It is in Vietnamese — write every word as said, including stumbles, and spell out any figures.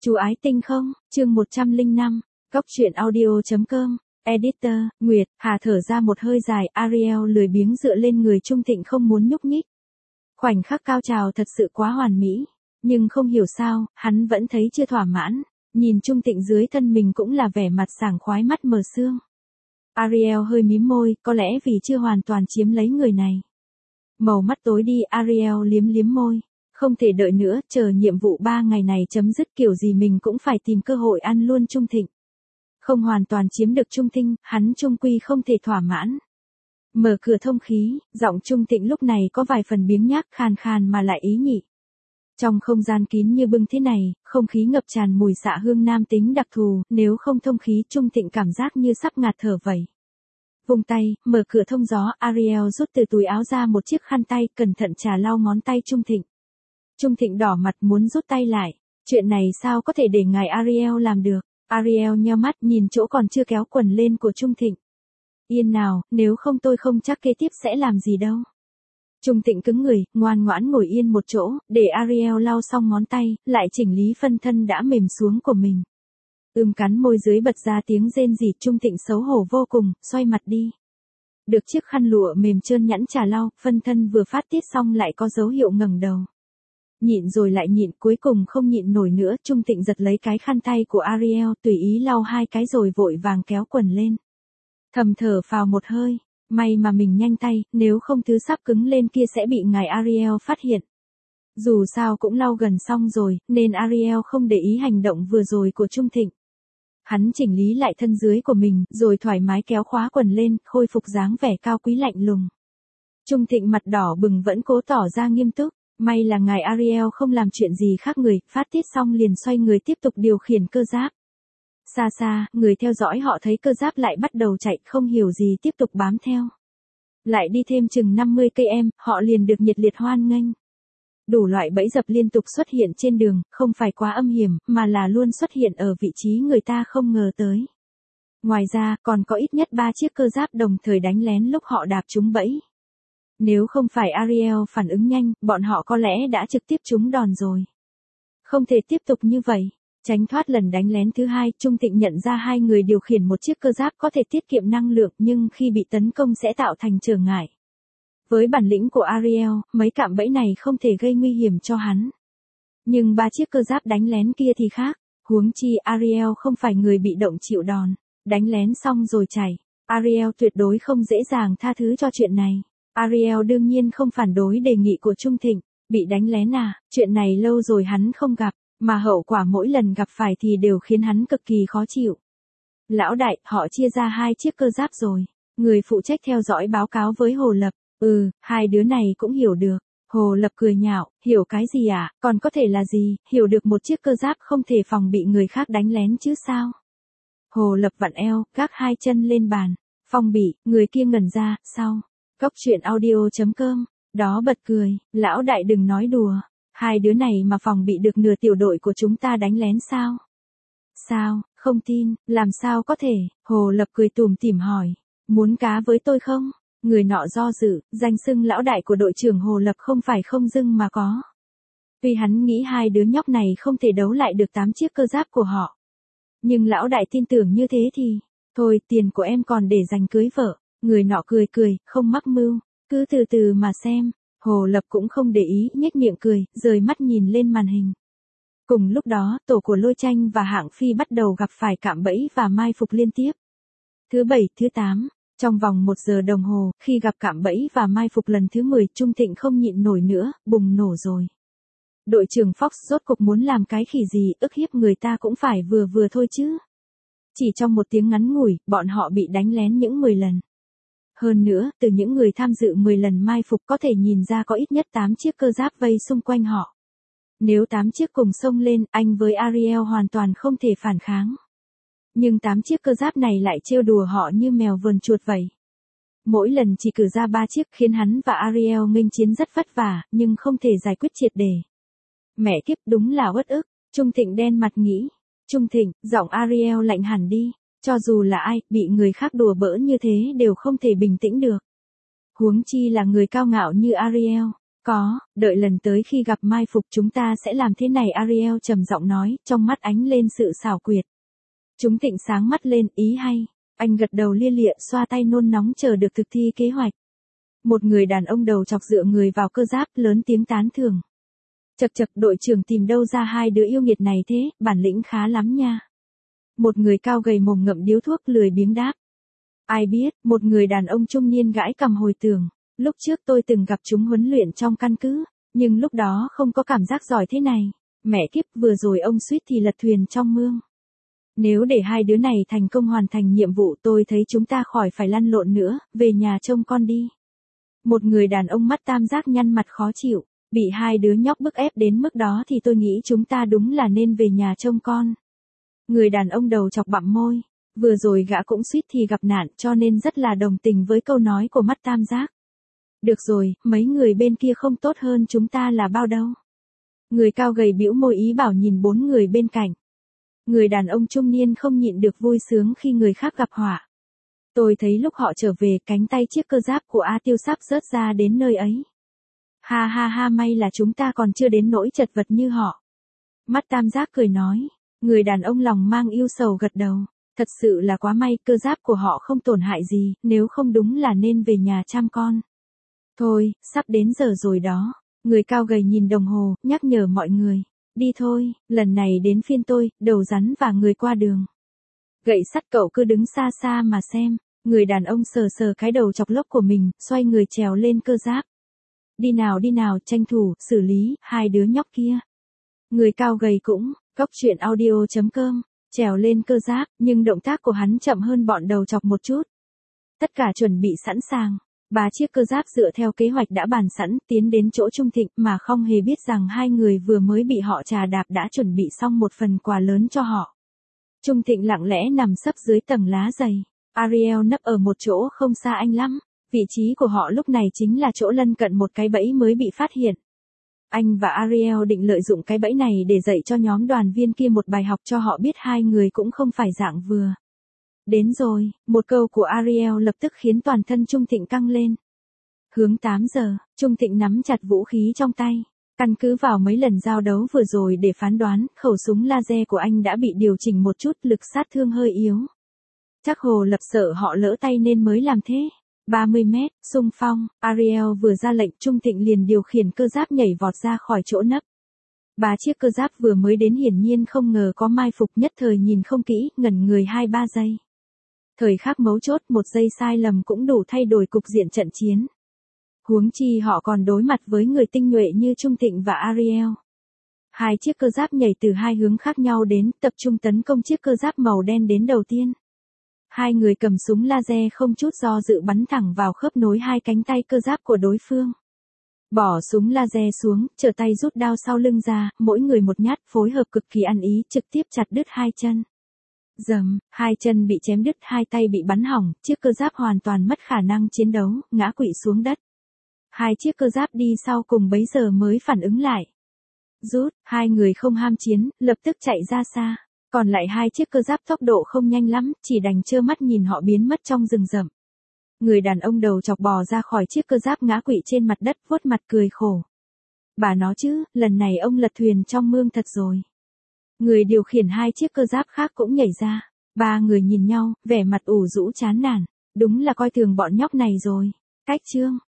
Chú ái tinh không, chương một trăm lẻ năm, góc truyện audio chấm com, editor, Nguyệt, Hà thở ra một hơi dài, Ariel lười biếng dựa lên người Trung Thịnh không muốn nhúc nhích. Khoảnh khắc cao trào thật sự quá hoàn mỹ, nhưng không hiểu sao, hắn vẫn thấy chưa thỏa mãn, nhìn Trung Thịnh dưới thân mình cũng là vẻ mặt sảng khoái mắt mờ sương. Ariel hơi mím môi, có lẽ vì chưa hoàn toàn chiếm lấy người này. Màu mắt tối đi, Ariel liếm liếm môi. Không thể đợi nữa, chờ nhiệm vụ ba ngày này chấm dứt kiểu gì mình cũng phải tìm cơ hội ăn luôn Trung Thịnh. Không hoàn toàn chiếm được Trung Thịnh, hắn trung quy không thể thỏa mãn. Mở cửa thông khí, giọng Trung Thịnh lúc này có vài phần biếng nhác khàn khàn mà lại ý nhị. Trong không gian kín như bưng thế này, không khí ngập tràn mùi xạ hương nam tính đặc thù, nếu không thông khí Trung Thịnh cảm giác như sắp ngạt thở vậy. Vung tay, mở cửa thông gió, Ariel rút từ túi áo ra một chiếc khăn tay, cẩn thận trà lau ngón tay Trung Thịnh. Trung Thịnh đỏ mặt muốn rút tay lại, chuyện này sao có thể để ngài Ariel làm được. Ariel nheo mắt nhìn chỗ còn chưa kéo quần lên của Trung Thịnh. Yên nào, nếu không tôi không chắc kế tiếp sẽ làm gì đâu. Trung Thịnh cứng người, ngoan ngoãn ngồi yên một chỗ, để Ariel lau xong ngón tay, lại chỉnh lý phân thân đã mềm xuống của mình. Ưm cắn môi dưới bật ra tiếng rên rỉ, Trung Thịnh xấu hổ vô cùng, xoay mặt đi. Được chiếc khăn lụa mềm trơn nhẵn trà lau, phân thân vừa phát tiết xong lại có dấu hiệu ngẩng đầu. Nhịn rồi lại nhịn, cuối cùng không nhịn nổi nữa, Trung Thịnh giật lấy cái khăn tay của Ariel, tùy ý lau hai cái rồi vội vàng kéo quần lên. Thầm thở phào một hơi, may mà mình nhanh tay, nếu không thứ sắp cứng lên kia sẽ bị ngài Ariel phát hiện. Dù sao cũng lau gần xong rồi, nên Ariel không để ý hành động vừa rồi của Trung Thịnh. Hắn chỉnh lý lại thân dưới của mình, rồi thoải mái kéo khóa quần lên, khôi phục dáng vẻ cao quý lạnh lùng. Trung Thịnh mặt đỏ bừng vẫn cố tỏ ra nghiêm túc. May là ngài Ariel không làm chuyện gì khác người, phát tiết xong liền xoay người tiếp tục điều khiển cơ giáp. Xa xa, người theo dõi họ thấy cơ giáp lại bắt đầu chạy, không hiểu gì tiếp tục bám theo. Lại đi thêm chừng năm mươi cây em, họ liền được nhiệt liệt hoan nghênh. Đủ loại bẫy dập liên tục xuất hiện trên đường, không phải quá âm hiểm, mà là luôn xuất hiện ở vị trí người ta không ngờ tới. Ngoài ra, còn có ít nhất ba chiếc cơ giáp đồng thời đánh lén lúc họ đạp trúng bẫy. Nếu không phải Ariel phản ứng nhanh, bọn họ có lẽ đã trực tiếp trúng đòn rồi. Không thể tiếp tục như vậy. Tránh thoát lần đánh lén thứ hai, Trung Thịnh nhận ra hai người điều khiển một chiếc cơ giáp có thể tiết kiệm năng lượng nhưng khi bị tấn công sẽ tạo thành trở ngại. Với bản lĩnh của Ariel, mấy cạm bẫy này không thể gây nguy hiểm cho hắn. Nhưng ba chiếc cơ giáp đánh lén kia thì khác, huống chi Ariel không phải người bị động chịu đòn. Đánh lén xong rồi chạy, Ariel tuyệt đối không dễ dàng tha thứ cho chuyện này. Ariel đương nhiên không phản đối đề nghị của Trung Thịnh, bị đánh lén à, chuyện này lâu rồi hắn không gặp, mà hậu quả mỗi lần gặp phải thì đều khiến hắn cực kỳ khó chịu. Lão đại, họ chia ra hai chiếc cơ giáp rồi, người phụ trách theo dõi báo cáo với Hồ Lập, ừ, hai đứa này cũng hiểu được. Hồ Lập cười nhạo, hiểu cái gì à, còn có thể là gì, hiểu được một chiếc cơ giáp không thể phòng bị người khác đánh lén chứ sao. Hồ Lập vặn eo, gác hai chân lên bàn, phong bị, người kia ngẩn ra, sau. Góc truyện audio chấm com, đó bật cười, lão đại đừng nói đùa, hai đứa này mà phòng bị được nửa tiểu đội của chúng ta đánh lén sao? Sao, không tin, làm sao có thể, Hồ Lập cười tủm tỉm hỏi, muốn cá với tôi không? Người nọ do dự, danh xưng lão đại của đội trưởng Hồ Lập không phải không dưng mà có. Vì hắn nghĩ hai đứa nhóc này không thể đấu lại được tám chiếc cơ giáp của họ. Nhưng lão đại tin tưởng như thế thì, thôi tiền của em còn để dành cưới vợ. Người nọ cười cười, không mắc mưu, cứ từ từ mà xem. Hồ Lập cũng không để ý, nhếch miệng cười, rời mắt nhìn lên màn hình. Cùng lúc đó, tổ của Lôi Tranh và Hạng Phi bắt đầu gặp phải cạm bẫy và mai phục liên tiếp. Thứ bảy, thứ tám, trong vòng một giờ đồng hồ, khi gặp cạm bẫy và mai phục lần thứ mười, Trung Thịnh không nhịn nổi nữa, bùng nổ rồi. Đội trưởng Fox rốt cục muốn làm cái khỉ gì, ức hiếp người ta cũng phải vừa vừa thôi chứ. Chỉ trong một tiếng ngắn ngủi, bọn họ bị đánh lén những mười lần. Hơn nữa, từ những người tham dự mười lần mai phục có thể nhìn ra có ít nhất tám chiếc cơ giáp vây xung quanh họ. Nếu tám chiếc cùng xông lên, anh với Ariel hoàn toàn không thể phản kháng. Nhưng tám chiếc cơ giáp này lại trêu đùa họ như mèo vờn chuột vậy. Mỗi lần chỉ cử ra ba chiếc khiến hắn và Ariel nghênh chiến rất vất vả, nhưng không thể giải quyết triệt để. Mẹ kiếp, đúng là uất ức, Trung Thịnh đen mặt nghĩ. Trung Thịnh, giọng Ariel lạnh hẳn đi. Cho dù là ai, bị người khác đùa bỡn như thế đều không thể bình tĩnh được. Huống chi là người cao ngạo như Ariel. Có, đợi lần tới khi gặp mai phục chúng ta sẽ làm thế này, Ariel trầm giọng nói, trong mắt ánh lên sự xảo quyệt. Chúng Tịnh sáng mắt lên, ý hay. Anh gật đầu lia lịa, xoa tay nôn nóng chờ được thực thi kế hoạch. Một người đàn ông đầu chọc dựa người vào cơ giáp, lớn tiếng tán thưởng. Chật chật, đội trưởng tìm đâu ra hai đứa yêu nghiệt này thế, bản lĩnh khá lắm nha. Một người cao gầy mồm ngậm điếu thuốc lười biếng đáp. Ai biết, một người đàn ông trung niên gãi cằm hồi tưởng. Lúc trước tôi từng gặp chúng huấn luyện trong căn cứ, nhưng lúc đó không có cảm giác giỏi thế này. Mẹ kiếp, vừa rồi ông suýt thì lật thuyền trong mương. Nếu để hai đứa này thành công hoàn thành nhiệm vụ, tôi thấy chúng ta khỏi phải lăn lộn nữa, về nhà trông con đi. Một người đàn ông mắt tam giác nhăn mặt khó chịu, bị hai đứa nhóc bức ép đến mức đó thì tôi nghĩ chúng ta đúng là nên về nhà trông con. Người đàn ông đầu chọc bặm môi, vừa rồi gã cũng suýt thì gặp nạn cho nên rất là đồng tình với câu nói của mắt tam giác. Được rồi, mấy người bên kia không tốt hơn chúng ta là bao đâu. Người cao gầy bĩu môi ý bảo nhìn bốn người bên cạnh. Người đàn ông trung niên không nhịn được vui sướng khi người khác gặp họa. Tôi thấy lúc họ trở về, cánh tay chiếc cơ giáp của A Tiêu sắp rớt ra đến nơi ấy. Ha ha ha, may là chúng ta còn chưa đến nỗi chật vật như họ. Mắt tam giác cười nói. Người đàn ông lòng mang yêu sầu gật đầu. Thật sự là quá may, cơ giáp của họ không tổn hại gì, nếu không đúng là nên về nhà chăm con. Thôi, sắp đến giờ rồi đó. Người cao gầy nhìn đồng hồ, nhắc nhở mọi người. Đi thôi, lần này đến phiên tôi, đầu rắn và người qua đường. Gậy sắt, cậu cứ đứng xa xa mà xem. Người đàn ông sờ sờ cái đầu chọc lốc của mình, xoay người trèo lên cơ giáp. Đi nào đi nào, tranh thủ, xử lý, hai đứa nhóc kia. Người cao gầy cũng, Cóc truyện audio chấm com, trèo lên cơ giáp, nhưng động tác của hắn chậm hơn bọn đầu chọc một chút. Tất cả chuẩn bị sẵn sàng. Ba chiếc cơ giáp dựa theo kế hoạch đã bàn sẵn, tiến đến chỗ Trung Thịnh mà không hề biết rằng hai người vừa mới bị họ trà đạp đã chuẩn bị xong một phần quà lớn cho họ. Trung Thịnh lặng lẽ nằm sấp dưới tầng lá dày. Ariel nấp ở một chỗ không xa anh lắm. Vị trí của họ lúc này chính là chỗ lân cận một cái bẫy mới bị phát hiện. Anh và Ariel định lợi dụng cái bẫy này để dạy cho nhóm đoàn viên kia một bài học, cho họ biết hai người cũng không phải dạng vừa. Đến rồi, một câu của Ariel lập tức khiến toàn thân Trung Thịnh căng lên. Hướng tám giờ, Trung Thịnh nắm chặt vũ khí trong tay. Căn cứ vào mấy lần giao đấu vừa rồi để phán đoán, khẩu súng laser của anh đã bị điều chỉnh một chút, lực sát thương hơi yếu. Chắc Hồ Lập sợ họ lỡ tay nên mới làm thế. ba mươi mét, xung phong, Ariel vừa ra lệnh, Trung Thịnh liền điều khiển cơ giáp nhảy vọt ra khỏi chỗ nấp. Ba chiếc cơ giáp vừa mới đến hiển nhiên không ngờ có mai phục, nhất thời nhìn không kỹ, ngẩn người hai ba giây. Thời khắc mấu chốt, một giây sai lầm cũng đủ thay đổi cục diện trận chiến. Huống chi họ còn đối mặt với người tinh nhuệ như Trung Thịnh và Ariel. Hai chiếc cơ giáp nhảy từ hai hướng khác nhau đến, tập trung tấn công chiếc cơ giáp màu đen đến đầu tiên. Hai người cầm súng laser không chút do dự bắn thẳng vào khớp nối hai cánh tay cơ giáp của đối phương. Bỏ súng laser xuống, trở tay rút đao sau lưng ra, mỗi người một nhát, phối hợp cực kỳ ăn ý, trực tiếp chặt đứt hai chân. Dầm, hai chân bị chém đứt, hai tay bị bắn hỏng, chiếc cơ giáp hoàn toàn mất khả năng chiến đấu, ngã quỵ xuống đất. Hai chiếc cơ giáp đi sau cùng bấy giờ mới phản ứng lại. Rút, hai người không ham chiến, lập tức chạy ra xa. Còn lại hai chiếc cơ giáp tốc độ không nhanh lắm, chỉ đành trơ mắt nhìn họ biến mất trong rừng rậm. Người đàn ông đầu chọc bò ra khỏi chiếc cơ giáp ngã quỵ trên mặt đất, vuốt mặt cười khổ. Bà nó chứ, lần này ông lật thuyền trong mương thật rồi. Người điều khiển hai chiếc cơ giáp khác cũng nhảy ra. Ba người nhìn nhau, vẻ mặt ủ rũ chán nản. Đúng là coi thường bọn nhóc này rồi. Cách chương.